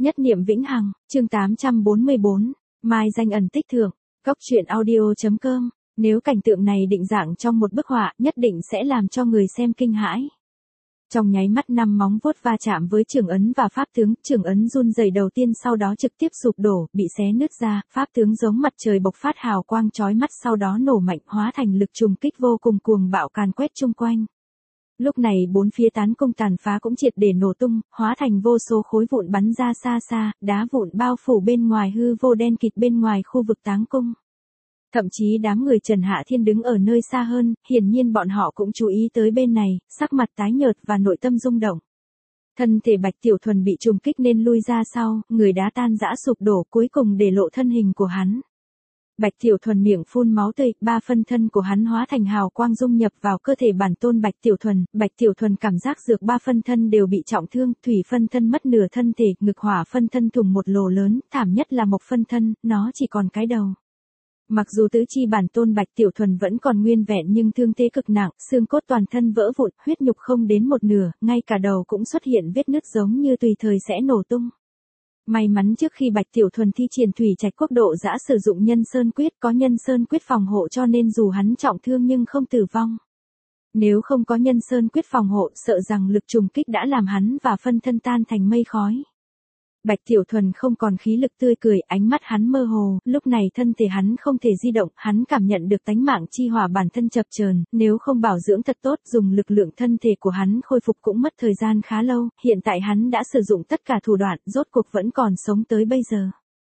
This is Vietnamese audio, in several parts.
Nhất niệm vĩnh hằng, chương 844, Mai danh ẩn tích thượng, Cốc truyện audio.com. Nếu cảnh tượng này định dạng trong một bức họa, nhất định sẽ làm cho người xem kinh hãi. Trong nháy mắt 5 móng vuốt va chạm với trưởng ấn và pháp tướng, trưởng ấn run rẩy đầu tiên sau đó trực tiếp sụp đổ, bị xé nứt ra, pháp tướng giống mặt trời bộc phát hào quang chói mắt sau đó nổ mạnh hóa thành lực trùng kích vô cùng cuồng bạo càn quét chung quanh. Lúc này bốn phía tán cung tàn phá cũng triệt để nổ tung, hóa thành vô số khối vụn bắn ra xa xa, đá vụn bao phủ bên ngoài hư vô đen kịt bên ngoài khu vực táng cung. Thậm chí đám người Trần Hạ Thiên đứng ở nơi xa hơn, hiển nhiên bọn họ cũng chú ý tới bên này, sắc mặt tái nhợt và nội tâm rung động. Thân thể Bạch Tiểu Thuần bị trùng kích nên lui ra sau, người đá tan rã sụp đổ cuối cùng để lộ thân hình của hắn. Bạch Tiểu Thuần miệng phun máu tươi, 3 phân thân của hắn hóa thành hào quang dung nhập vào cơ thể bản tôn Bạch Tiểu Thuần cảm giác dược 3 phân thân đều bị trọng thương, thủy phân thân mất nửa thân thể, ngực hỏa phân thân thủng một lỗ lớn, thảm nhất là mộc phân thân, nó chỉ còn cái đầu. Mặc dù tứ chi bản tôn Bạch Tiểu Thuần vẫn còn nguyên vẹn nhưng thương thế cực nặng, xương cốt toàn thân vỡ vụn, huyết nhục không đến một nửa, ngay cả đầu cũng xuất hiện vết nứt giống như tùy thời sẽ nổ tung. May mắn trước khi Bạch Tiểu Thuần thi triển thủy trạch quốc độ giã sử dụng nhân sơn quyết, có nhân sơn quyết phòng hộ cho nên dù hắn trọng thương nhưng không tử vong. Nếu không có nhân sơn quyết phòng hộ sợ rằng lực trùng kích đã làm hắn và phân thân tan thành mây khói. Bạch Tiểu Thuần không còn khí lực tươi cười, ánh mắt hắn mơ hồ, lúc này thân thể hắn không thể di động, hắn cảm nhận được tánh mạng chi hỏa bản thân chập chờn, nếu không bảo dưỡng thật tốt, dùng lực lượng thân thể của hắn khôi phục cũng mất thời gian khá lâu, hiện tại hắn đã sử dụng tất cả thủ đoạn, rốt cuộc vẫn còn sống tới bây giờ.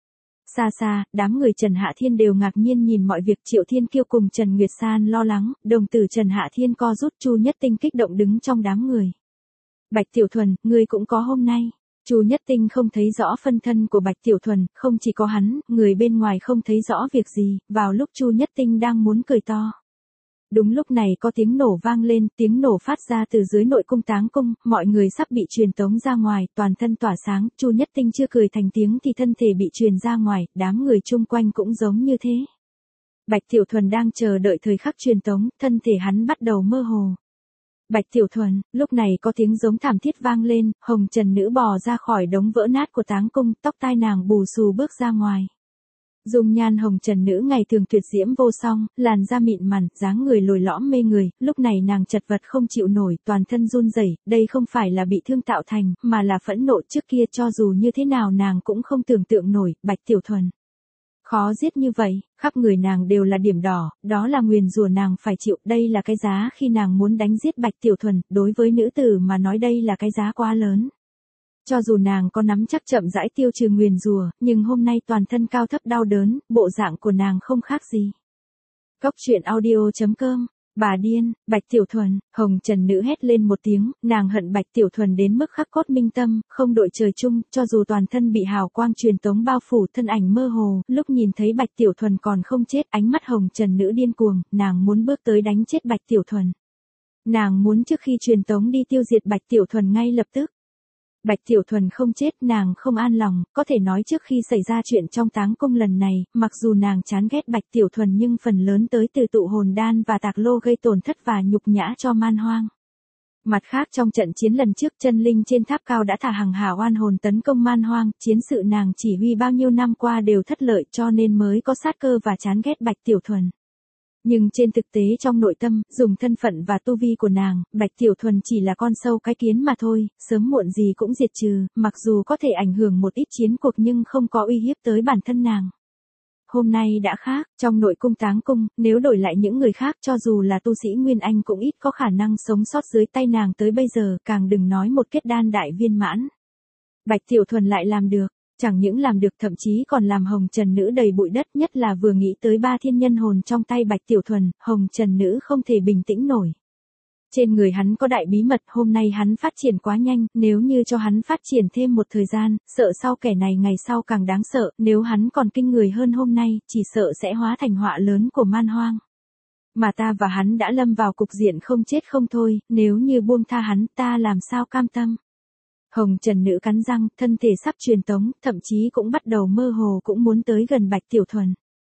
Xa xa, đám người Trần Hạ Thiên đều ngạc nhiên nhìn mọi việc, Triệu Thiên Kiêu cùng Trần Nguyệt San lo lắng, đồng tử Trần Hạ Thiên co rút, Chu Nhất Tinh kích động đứng trong đám người. Bạch Tiểu Thuần, ngươi cũng có hôm nay. Chu Nhất Tinh không thấy rõ phân thân của Bạch Tiểu Thuần, không chỉ có hắn, người bên ngoài không thấy rõ việc gì, vào lúc Chu Nhất Tinh đang muốn cười to. Đúng lúc này có tiếng nổ vang lên, tiếng nổ phát ra từ dưới nội cung táng cung, mọi người sắp bị truyền tống ra ngoài, toàn thân tỏa sáng, Chu Nhất Tinh chưa cười thành tiếng thì thân thể bị truyền ra ngoài, đám người chung quanh cũng giống như thế. Bạch Tiểu Thuần đang chờ đợi thời khắc truyền tống, thân thể hắn bắt đầu mơ hồ. Bạch Tiểu Thuần, lúc này có tiếng giống thảm thiết vang lên, Hồng Trần Nữ bò ra khỏi đống vỡ nát của táng cung, tóc tai nàng bù xù bước ra ngoài. Dung nhan Hồng Trần Nữ ngày thường tuyệt diễm vô song, làn da mịn mằn, dáng người lồi lõm mê người, lúc này nàng chật vật không chịu nổi, toàn thân run rẩy, đây không phải là bị thương tạo thành, mà là phẫn nộ trước kia cho dù như thế nào nàng cũng không tưởng tượng nổi, Bạch Tiểu Thuần. Khó giết như vậy, khắp người nàng đều là điểm đỏ, đó là nguyền rủa nàng phải chịu, đây là cái giá khi nàng muốn đánh giết Bạch Tiểu Thuần, đối với nữ tử mà nói đây là cái giá quá lớn. Cho dù nàng có nắm chắc chậm rãi tiêu trừ nguyền rủa, nhưng hôm nay toàn thân cao thấp đau đớn, bộ dạng của nàng không khác gì. Cốc truyện audio.com. Bà điên, Bạch Tiểu Thuần, Hồng Trần Nữ hét lên một tiếng, nàng hận Bạch Tiểu Thuần đến mức khắc cốt minh tâm, không đội trời chung, cho dù toàn thân bị hào quang truyền tống bao phủ, thân ảnh mơ hồ, lúc nhìn thấy Bạch Tiểu Thuần còn không chết, ánh mắt Hồng Trần Nữ điên cuồng, nàng muốn bước tới đánh chết Bạch Tiểu Thuần. Nàng muốn trước khi truyền tống đi tiêu diệt Bạch Tiểu Thuần ngay lập tức. Bạch Tiểu Thuần không chết, nàng không an lòng, có thể nói trước khi xảy ra chuyện trong táng cung lần này, mặc dù nàng chán ghét Bạch Tiểu Thuần nhưng phần lớn tới từ tụ hồn đan và tạc lô gây tổn thất và nhục nhã cho Man Hoang. Mặt khác trong trận chiến lần trước chân linh trên tháp cao đã thả hàng hà oan hồn tấn công Man Hoang, chiến sự nàng chỉ huy bao nhiêu năm qua đều thất lợi cho nên mới có sát cơ và chán ghét Bạch Tiểu Thuần. Nhưng trên thực tế trong nội tâm, dùng thân phận và tu vi của nàng, Bạch Tiểu Thuần chỉ là con sâu cái kiến mà thôi, sớm muộn gì cũng diệt trừ, mặc dù có thể ảnh hưởng một ít chiến cuộc nhưng không có uy hiếp tới bản thân nàng. Hôm nay đã khác, trong nội cung táng cung, nếu đổi lại những người khác cho dù là tu sĩ Nguyên Anh cũng ít có khả năng sống sót dưới tay nàng tới bây giờ, càng đừng nói một kết đan đại viên mãn. Bạch Tiểu Thuần lại làm được. Chẳng những làm được thậm chí còn làm Hồng Trần Nữ đầy bụi đất, nhất là vừa nghĩ tới 3 thiên nhân hồn trong tay Bạch Tiểu Thuần, Hồng Trần Nữ không thể bình tĩnh nổi. Trên người hắn có đại bí mật, hôm nay hắn phát triển quá nhanh, nếu như cho hắn phát triển thêm một thời gian, sợ sau kẻ này ngày sau càng đáng sợ, nếu hắn còn kinh người hơn hôm nay, chỉ sợ sẽ hóa thành họa lớn của Man Hoang. Mà ta và hắn đã lâm vào cục diện không chết không thôi, nếu như buông tha hắn, ta làm sao cam tâm. Hồng Trần Nữ cắn răng, thân thể sắp truyền tống, thậm chí cũng bắt đầu mơ hồ cũng muốn tới gần Bạch Tiểu Thuần.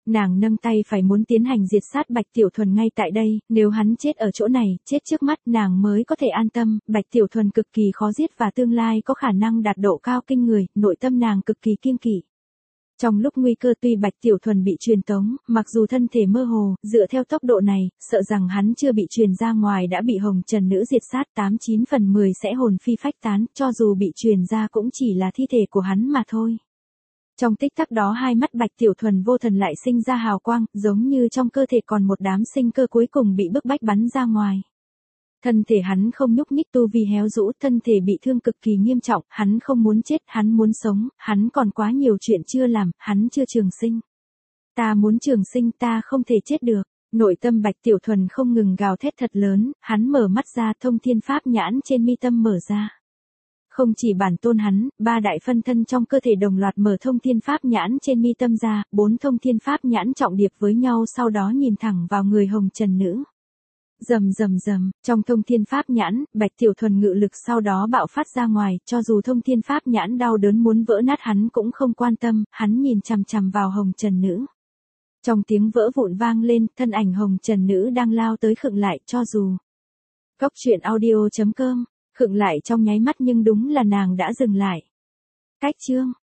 Nàng nâng tay phải muốn tiến hành diệt sát Bạch Tiểu Thuần ngay tại đây, nếu hắn chết ở chỗ này, chết trước mắt nàng mới có thể an tâm, Bạch Tiểu Thuần cực kỳ khó giết và tương lai có khả năng đạt độ cao kinh người, nội tâm nàng cực kỳ kiêng kỵ. Trong lúc nguy cơ tuy Bạch Tiểu Thuần bị truyền tống, mặc dù thân thể mơ hồ, dựa theo tốc độ này, sợ rằng hắn chưa bị truyền ra ngoài đã bị Hồng Trần Nữ diệt sát 89 phần 10 sẽ hồn phi phách tán, cho dù bị truyền ra cũng chỉ là thi thể của hắn mà thôi. Trong tích tắc đó hai mắt Bạch Tiểu Thuần vô thần lại sinh ra hào quang, giống như trong cơ thể còn một đám sinh cơ cuối cùng bị bức bách bắn ra ngoài. Thân thể hắn không nhúc nhích, tu vi héo rũ, thân thể bị thương cực kỳ nghiêm trọng, hắn không muốn chết, hắn muốn sống, hắn còn quá nhiều chuyện chưa làm, hắn chưa trường sinh. Ta muốn trường sinh, ta không thể chết được. Nội tâm Bạch Tiểu Thuần không ngừng gào thét thật lớn, hắn mở mắt ra, thông thiên pháp nhãn trên mi tâm mở ra. Không chỉ bản tôn hắn, ba đại phân thân trong cơ thể đồng loạt mở thông thiên pháp nhãn trên mi tâm ra, bốn thông thiên pháp nhãn trọng điệp với nhau sau đó nhìn thẳng vào người Hồng Trần Nữ. Rầm rầm rầm, trong thông thiên pháp nhãn, Bạch Tiểu Thuần ngự lực sau đó bạo phát ra ngoài, cho dù thông thiên pháp nhãn đau đớn muốn vỡ nát hắn cũng không quan tâm, hắn nhìn chằm chằm vào Hồng Trần Nữ. Trong tiếng vỡ vụn vang lên, thân ảnh Hồng Trần Nữ đang lao tới khựng lại, cho dù. Cốc truyện audio.com, khựng lại trong nháy mắt nhưng đúng là nàng đã dừng lại. Cách chương